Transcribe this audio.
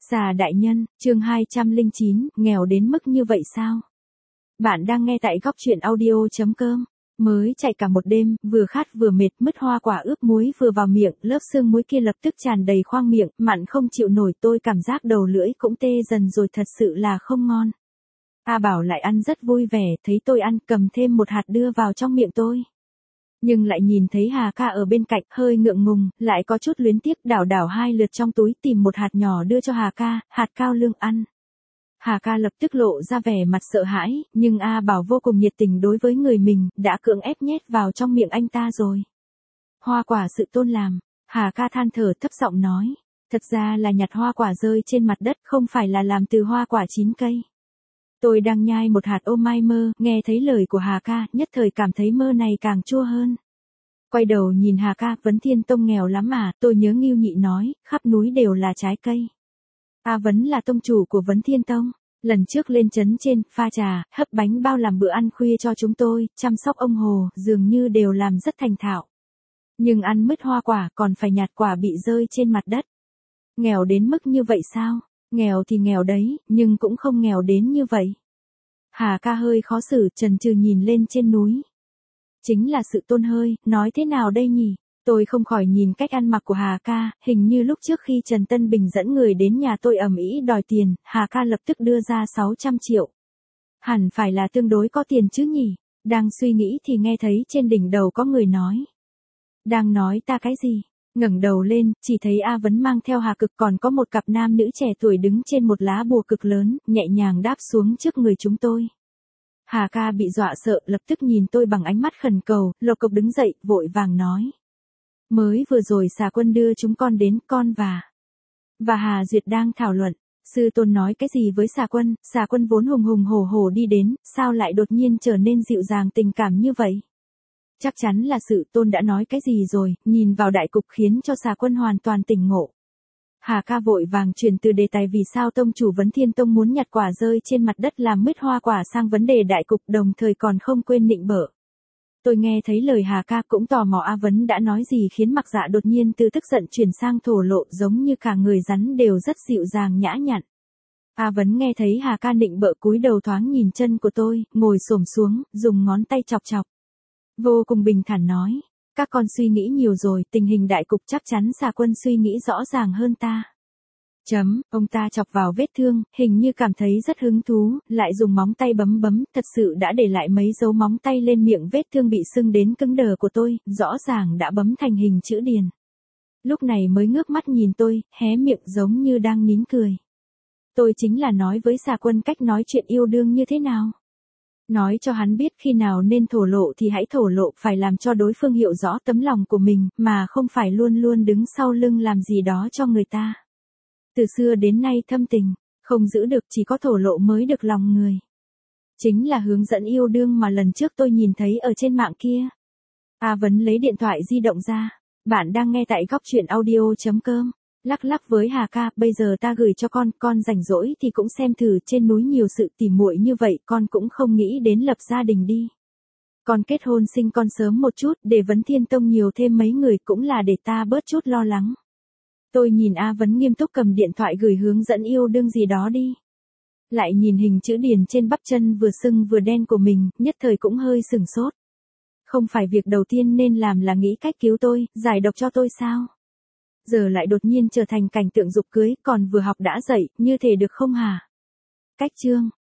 Xà đại nhân, chương 209, nghèo đến mức như vậy sao? Bạn đang nghe tại góc truyện audio.com. Mới chạy cả một đêm, vừa khát vừa mệt, mứt hoa quả ướp muối vừa vào miệng, lớp xương muối kia lập tức tràn đầy khoang miệng, mặn không chịu nổi, tôi cảm giác đầu lưỡi cũng tê dần rồi, thật sự là không ngon. A Bảo lại ăn rất vui vẻ, thấy tôi ăn, cầm thêm một hạt đưa vào trong miệng tôi. Nhưng lại nhìn thấy Hà ca ở bên cạnh, hơi ngượng ngùng, lại có chút luyến tiếc, đảo đảo hai lượt trong túi tìm một hạt nhỏ đưa cho Hà ca, hạt cao lương ăn. Hà ca lập tức lộ ra vẻ mặt sợ hãi, nhưng A Bảo vô cùng nhiệt tình đối với người mình, đã cưỡng ép nhét vào trong miệng anh ta rồi. Hoa quả sự tôn làm, Hà ca than thở thấp giọng nói, thật ra là nhặt hoa quả rơi trên mặt đất, không phải là làm từ hoa quả chín cây. Tôi đang nhai một hạt ô mai mơ, nghe thấy lời của Hà ca, nhất thời cảm thấy mơ này càng chua hơn. Quay đầu nhìn Hà ca, Vấn Thiên Tông nghèo lắm à, tôi nhớ Ngưu Nhị nói, khắp núi đều là trái cây. A Vấn là tông chủ của Vấn Thiên Tông, lần trước lên trấn trên, pha trà, hấp bánh bao làm bữa ăn khuya cho chúng tôi, chăm sóc ông Hồ, dường như đều làm rất thành thạo. Nhưng ăn mứt hoa quả còn phải nhặt quả bị rơi trên mặt đất. Nghèo đến mức như vậy sao? Nghèo thì nghèo đấy, nhưng cũng không nghèo đến như vậy. Hà ca hơi khó xử, chần chừ nhìn lên trên núi. Chính là sự tôn hơi, nói thế nào đây nhỉ? Tôi không khỏi nhìn cách ăn mặc của Hà ca, hình như lúc trước khi Trần Tân Bình dẫn người đến nhà tôi ầm ĩ đòi tiền, Hà ca lập tức đưa ra 600 triệu. Hẳn phải là tương đối có tiền chứ nhỉ? Đang suy nghĩ thì nghe thấy trên đỉnh đầu có người nói. Đang nói ta cái gì? Ngẩng đầu lên, chỉ thấy A Vấn mang theo Hà Cực, còn có một cặp nam nữ trẻ tuổi đứng trên một lá bùa cực lớn, nhẹ nhàng đáp xuống trước người chúng tôi. Hà ca bị dọa sợ, lập tức nhìn tôi bằng ánh mắt khẩn cầu, lộc cộc đứng dậy, vội vàng nói. Mới vừa rồi Xà Quân đưa chúng con đến, con và Hà Duyệt đang thảo luận. Sư tôn nói cái gì với Xà Quân vốn hùng hùng hổ hổ đi đến, sao lại đột nhiên trở nên dịu dàng tình cảm như vậy? Chắc chắn là sự tôn đã nói cái gì rồi, nhìn vào đại cục khiến cho Xà Quân hoàn toàn tỉnh ngộ. Hà ca vội vàng chuyển từ đề tài vì sao tông chủ Vấn Thiên Tông muốn nhặt quả rơi trên mặt đất làm mứt hoa quả sang vấn đề đại cục, đồng thời còn không quên nịnh bợ. Tôi nghe thấy lời Hà ca cũng tò mò A Vấn đã nói gì khiến Mặc Dạ đột nhiên từ tức giận chuyển sang thổ lộ, giống như cả người rắn đều rất dịu dàng nhã nhặn. A Vấn nghe thấy Hà ca nịnh bợ cúi đầu thoáng nhìn chân của tôi, ngồi xổm xuống, dùng ngón tay chọc chọc. Vô cùng bình thản nói, các con suy nghĩ nhiều rồi, tình hình đại cục chắc chắn Xà Quân suy nghĩ rõ ràng hơn ta. Ông ta chọc vào vết thương, hình như cảm thấy rất hứng thú, lại dùng móng tay bấm bấm, thật sự đã để lại mấy dấu móng tay lên miệng vết thương bị sưng đến cứng đờ của tôi, rõ ràng đã bấm thành hình chữ điền. Lúc này mới ngước mắt nhìn tôi, hé miệng giống như đang nín cười. Tôi chính là nói với Xà Quân cách nói chuyện yêu đương như thế nào. Nói cho hắn biết khi nào nên thổ lộ thì hãy thổ lộ, phải làm cho đối phương hiểu rõ tấm lòng của mình, mà không phải luôn luôn đứng sau lưng làm gì đó cho người ta. Từ xưa đến nay thâm tình, không giữ được, chỉ có thổ lộ mới được lòng người. Chính là hướng dẫn yêu đương mà lần trước tôi nhìn thấy ở trên mạng kia. A Vấn lấy điện thoại di động ra. Bạn đang nghe tại góc truyện audio.com. Lắc lắc với Hà ca, bây giờ ta gửi cho con rảnh rỗi thì cũng xem thử, trên núi nhiều sự tỉ muội như vậy, con cũng không nghĩ đến lập gia đình đi. Con kết hôn sinh con sớm một chút, để Vấn Thiên Tông nhiều thêm mấy người, cũng là để ta bớt chút lo lắng. Tôi nhìn A Vấn nghiêm túc cầm điện thoại gửi hướng dẫn yêu đương gì đó đi. Lại nhìn hình chữ điền trên bắp chân vừa sưng vừa đen của mình, nhất thời cũng hơi sửng sốt. Không phải việc đầu tiên nên làm là nghĩ cách cứu tôi, giải độc cho tôi sao? Giờ lại đột nhiên trở thành cảnh tượng dục cưới, còn vừa học đã dậy, như thể được không hả? Cách chương